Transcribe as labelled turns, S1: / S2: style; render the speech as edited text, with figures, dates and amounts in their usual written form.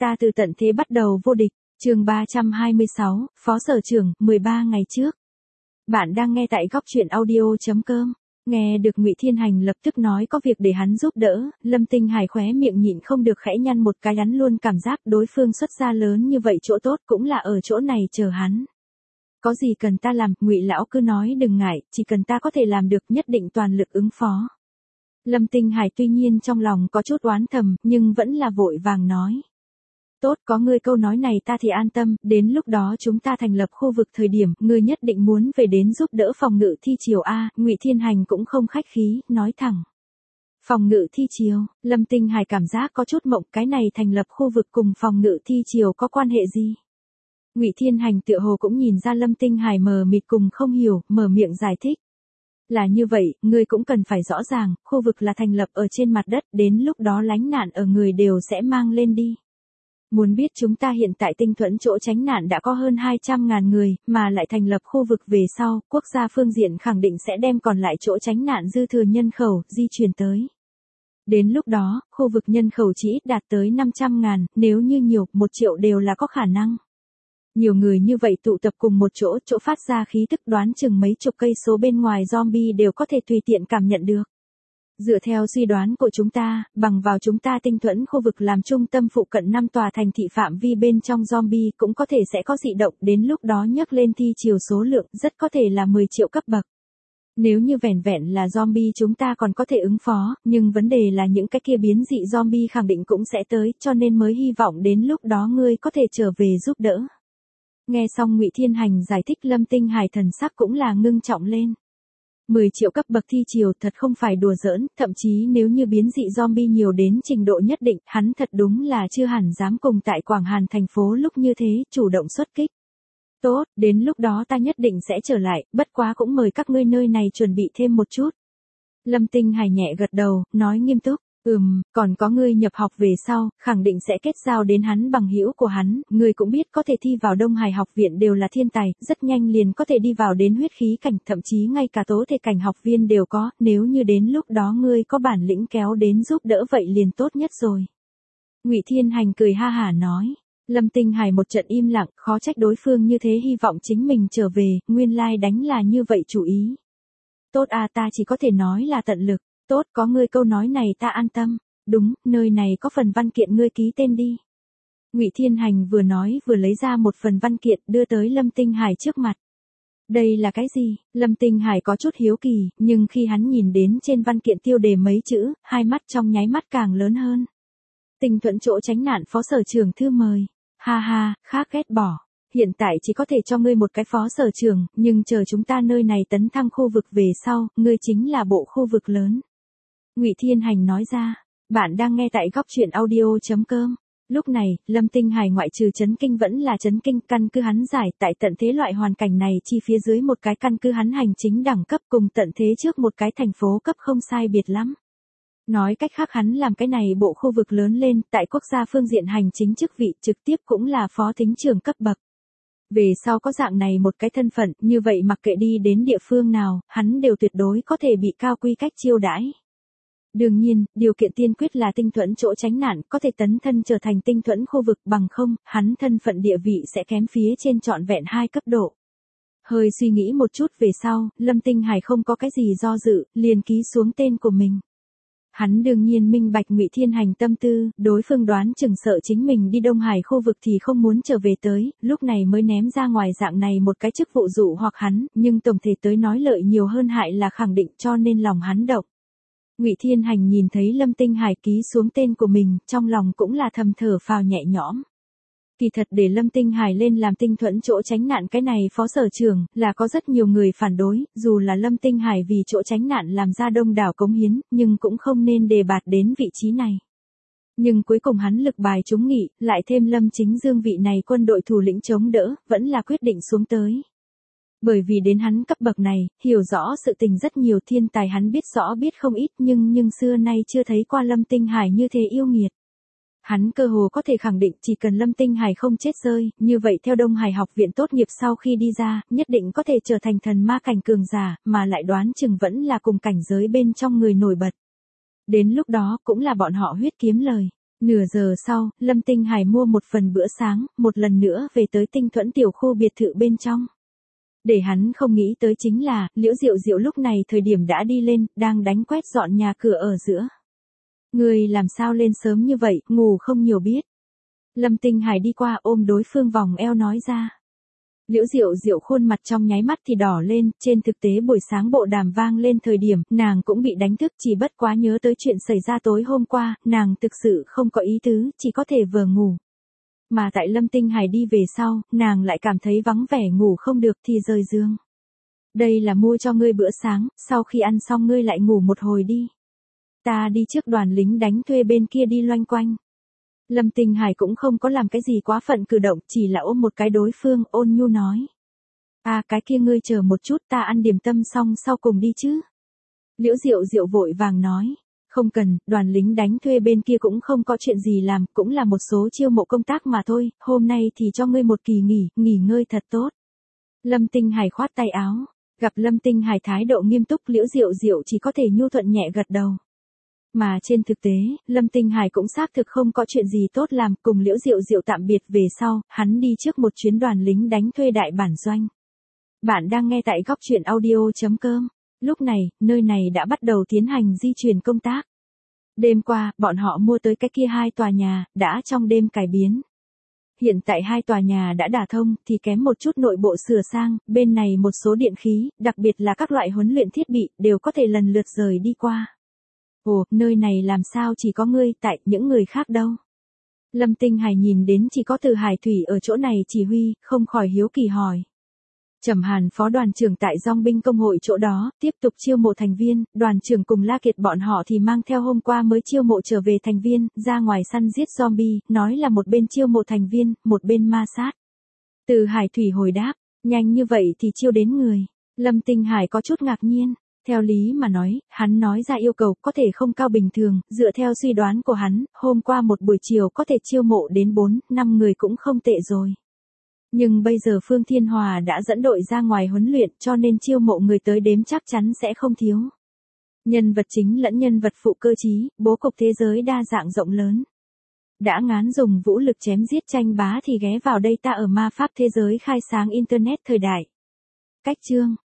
S1: Ta từ tận thế bắt đầu vô địch, chương 326, Phó Sở Trưởng, 13 ngày trước. Bạn đang nghe tại góc chuyện audio.com. Nghe được Ngụy Thiên Hành lập tức nói có việc để hắn giúp đỡ, Lâm Tinh Hải khóe miệng nhịn không được khẽ nhăn một cái, hắn luôn cảm giác đối phương xuất gia lớn như vậy, chỗ tốt cũng là ở chỗ này chờ hắn. Có gì cần ta làm, Ngụy lão cứ nói đừng ngại, chỉ cần ta có thể làm được nhất định toàn lực ứng phó. Lâm Tinh Hải tuy nhiên trong lòng có chút oán thầm, nhưng vẫn là vội vàng nói. Tốt, có ngươi câu nói này ta thì an tâm, đến lúc đó chúng ta thành lập khu vực thời điểm, ngươi nhất định muốn về đến giúp đỡ phòng ngự thi triều a. Ngụy Thiên Hành cũng không khách khí, nói thẳng. Phòng ngự thi triều, Lâm Tinh Hải cảm giác có chút mộng, cái này thành lập khu vực cùng phòng ngự thi triều có quan hệ gì? Ngụy Thiên Hành tựa hồ cũng nhìn ra Lâm Tinh Hải mờ mịt cùng không hiểu, mở miệng giải thích. Là như vậy, ngươi cũng cần phải rõ ràng, khu vực là thành lập ở trên mặt đất, đến lúc đó lánh nạn ở người đều sẽ mang lên đi. Muốn biết chúng ta hiện tại Tinh Thuẫn chỗ tránh nạn đã có hơn 200.000 người, mà lại thành lập khu vực về sau, quốc gia phương diện khẳng định sẽ đem còn lại chỗ tránh nạn dư thừa nhân khẩu, di chuyển tới. Đến lúc đó, khu vực nhân khẩu chỉ ít đạt tới 500.000, nếu như nhiều, 1 triệu đều là có khả năng. Nhiều người như vậy tụ tập cùng một chỗ, chỗ phát ra khí tức đoán chừng mấy chục cây số bên ngoài zombie đều có thể tùy tiện cảm nhận được. Dựa theo suy đoán của chúng ta, bằng vào chúng ta Tinh Thuẫn khu vực làm trung tâm phụ cận 5 tòa thành thị phạm vi bên trong zombie cũng có thể sẽ có dị động, đến lúc đó nhấc lên thi chiều số lượng rất có thể là 10 triệu cấp bậc. Nếu như vẻn vẹn là zombie chúng ta còn có thể ứng phó, nhưng vấn đề là những cái kia biến dị zombie khẳng định cũng sẽ tới, cho nên mới hy vọng đến lúc đó ngươi có thể trở về giúp đỡ. Nghe xong Ngụy Thiên Hành giải thích, Lâm Tinh Hải thần sắc cũng là ngưng trọng lên. 10 triệu cấp bậc thi triều thật không phải đùa giỡn, thậm chí nếu như biến dị zombie nhiều đến trình độ nhất định, hắn thật đúng là chưa hẳn dám cùng tại Quảng Hàn thành phố lúc như thế, chủ động xuất kích. Tốt, đến lúc đó ta nhất định sẽ trở lại, bất quá cũng mời các ngươi nơi này chuẩn bị thêm một chút. Lâm Tinh Hải nhẹ gật đầu, nói nghiêm túc. Còn có ngươi nhập học về sau, khẳng định sẽ kết giao đến hắn bằng hữu của hắn, ngươi cũng biết có thể thi vào Đông Hải học viện đều là thiên tài, rất nhanh liền có thể đi vào đến huyết khí cảnh, thậm chí ngay cả tố thể cảnh học viên đều có, nếu như đến lúc đó ngươi có bản lĩnh kéo đến giúp đỡ vậy liền tốt nhất rồi. Ngụy Thiên Hành cười ha hả nói. Lâm Tinh Hải một trận im lặng, khó trách đối phương như thế hy vọng chính mình trở về, nguyên lai đánh là như vậy chủ ý. Tốt à, ta chỉ có thể nói là tận lực. Tốt, có ngươi câu nói này ta an tâm. Đúng, nơi này có phần văn kiện, ngươi ký tên đi. Ngụy Thiên Hành vừa nói vừa lấy ra một phần văn kiện đưa tới Lâm Tinh Hải trước mặt. Đây là cái gì? Lâm Tinh Hải có chút hiếu kỳ, nhưng khi hắn nhìn đến trên văn kiện tiêu đề mấy chữ, hai mắt trong nháy mắt càng lớn hơn. Tinh Thuẫn chỗ tránh nạn phó sở trưởng thư mời. Ha ha, khác ghét bỏ. Hiện tại chỉ có thể cho ngươi một cái phó sở trưởng, nhưng chờ chúng ta nơi này tấn thăng khu vực về sau, ngươi chính là bộ khu vực lớn. Ngụy Thiên Hành nói ra. Bạn đang nghe tại góc chuyện audio.com. Lúc này, Lâm Tinh Hải ngoại trừ chấn kinh vẫn là chấn kinh, căn cứ hắn giải tại tận thế loại hoàn cảnh này chi phía dưới một cái căn cứ hắn hành chính đẳng cấp cùng tận thế trước một cái thành phố cấp không sai biệt lắm. Nói cách khác hắn làm cái này bộ khu vực lớn lên, tại quốc gia phương diện hành chính chức vị trực tiếp cũng là phó thính trưởng cấp bậc. Về sau có dạng này một cái thân phận, như vậy mặc kệ đi đến địa phương nào, hắn đều tuyệt đối có thể bị cao quy cách chiêu đãi. Đương nhiên, điều kiện tiên quyết là Tinh Thuẫn chỗ tránh nạn có thể tấn thân trở thành Tinh Thuẫn khu vực, bằng không, hắn thân phận địa vị sẽ kém phía trên trọn vẹn 2 cấp độ. Hơi suy nghĩ một chút về sau, Lâm Tinh Hải không có cái gì do dự, liền ký xuống tên của mình. Hắn đương nhiên minh bạch Ngụy Thiên Hành tâm tư, đối phương đoán chừng sợ chính mình đi Đông Hải khu vực thì không muốn trở về tới, lúc này mới ném ra ngoài dạng này một cái chức vụ dụ hoặc hắn, nhưng tổng thể tới nói lợi nhiều hơn hại là khẳng định, cho nên lòng hắn động. Ngụy Thiên Hành nhìn thấy Lâm Tinh Hải ký xuống tên của mình, trong lòng cũng là thầm thở phào nhẹ nhõm. Kỳ thật để Lâm Tinh Hải lên làm Tinh Thuẫn chỗ tránh nạn cái này phó sở trưởng, là có rất nhiều người phản đối, dù là Lâm Tinh Hải vì chỗ tránh nạn làm ra đông đảo cống hiến, nhưng cũng không nên đề bạt đến vị trí này. Nhưng cuối cùng hắn lực bài trúng nghị, lại thêm Lâm Chính Dương vị này quân đội thủ lĩnh chống đỡ, vẫn là quyết định xuống tới. Bởi vì đến hắn cấp bậc này, hiểu rõ sự tình rất nhiều, thiên tài hắn biết rõ biết không ít, nhưng xưa nay chưa thấy qua Lâm Tinh Hải như thế yêu nghiệt. Hắn cơ hồ có thể khẳng định chỉ cần Lâm Tinh Hải không chết rơi, như vậy theo Đông Hải học viện tốt nghiệp sau khi đi ra, nhất định có thể trở thành thần ma cảnh cường giả, mà lại đoán chừng vẫn là cùng cảnh giới bên trong người nổi bật. Đến lúc đó cũng là bọn họ huyết kiếm lời. Nửa giờ sau, Lâm Tinh Hải mua một phần bữa sáng, một lần nữa về tới Tinh Thuẫn tiểu khu biệt thự bên trong. Để hắn không nghĩ tới chính là, Liễu Diệu Diệu lúc này thời điểm đã đi lên, đang đánh quét dọn nhà cửa ở giữa. Người làm sao lên sớm như vậy, ngủ không nhiều biết. Lâm Tinh Hải đi qua ôm đối phương vòng eo nói ra. Liễu Diệu Diệu khuôn mặt trong nháy mắt thì đỏ lên, trên thực tế buổi sáng bộ đàm vang lên thời điểm, nàng cũng bị đánh thức, chỉ bất quá nhớ tới chuyện xảy ra tối hôm qua, nàng thực sự không có ý tứ, chỉ có thể vừa ngủ. Mà tại Lâm Tinh Hải đi về sau, nàng lại cảm thấy vắng vẻ ngủ không được thì rời giường. Đây là mua cho ngươi bữa sáng, sau khi ăn xong ngươi lại ngủ một hồi đi. Ta đi trước đoàn lính đánh thuê bên kia đi loanh quanh. Lâm Tinh Hải cũng không có làm cái gì quá phận cử động, chỉ là ôm một cái đối phương, ôn nhu nói. Cái kia ngươi chờ một chút, ta ăn điểm tâm xong sau cùng đi chứ. Liễu Diệu Diệu vội vàng nói. Không cần, đoàn lính đánh thuê bên kia cũng không có chuyện gì làm, cũng là một số chiêu mộ công tác mà thôi, hôm nay thì cho ngươi một kỳ nghỉ ngơi thật tốt. Lâm Tinh Hải khoát tay áo, gặp Lâm Tinh Hải thái độ nghiêm túc, Liễu Diệu Diệu chỉ có thể nhu thuận nhẹ gật đầu. Mà trên thực tế, Lâm Tinh Hải cũng xác thực không có chuyện gì tốt làm, cùng Liễu Diệu Diệu tạm biệt về sau, hắn đi trước một chuyến đoàn lính đánh thuê đại bản doanh. Bạn đang nghe tại góc truyện audio.com. Lúc này, nơi này đã bắt đầu tiến hành di chuyển công tác. Đêm qua, bọn họ mua tới cái kia 2 tòa nhà, đã trong đêm cải biến. Hiện tại 2 tòa nhà đã đả thông, thì kém một chút nội bộ sửa sang, bên này một số điện khí, đặc biệt là các loại huấn luyện thiết bị, đều có thể lần lượt rời đi qua. Ồ, nơi này làm sao chỉ có ngươi, tại những người khác đâu? Lâm Tinh Hải nhìn đến chỉ có Từ Hải Thủy ở chỗ này chỉ huy, không khỏi hiếu kỳ hỏi. Trầm Hàn phó đoàn trưởng tại Dòng binh công hội chỗ đó, tiếp tục chiêu mộ thành viên, đoàn trưởng cùng La Kiệt bọn họ thì mang theo hôm qua mới chiêu mộ trở về thành viên, ra ngoài săn giết zombie, nói là một bên chiêu mộ thành viên, một bên ma sát. Từ Hải Thủy hồi đáp, nhanh như vậy thì chiêu đến người. Lâm Tinh Hải có chút ngạc nhiên. Theo lý mà nói, hắn nói ra yêu cầu có thể không cao bình thường, dựa theo suy đoán của hắn, hôm qua một buổi chiều có thể chiêu mộ đến 4-5 người cũng không tệ rồi. Nhưng bây giờ Phương Thiên Hòa đã dẫn đội ra ngoài huấn luyện cho nên chiêu mộ người tới đếm chắc chắn sẽ không thiếu. Nhân vật chính lẫn nhân vật phụ cơ trí, bố cục thế giới đa dạng rộng lớn. Đã ngán dùng vũ lực chém giết tranh bá thì ghé vào đây ta ở ma pháp thế giới khai sáng Internet thời đại. Cách chương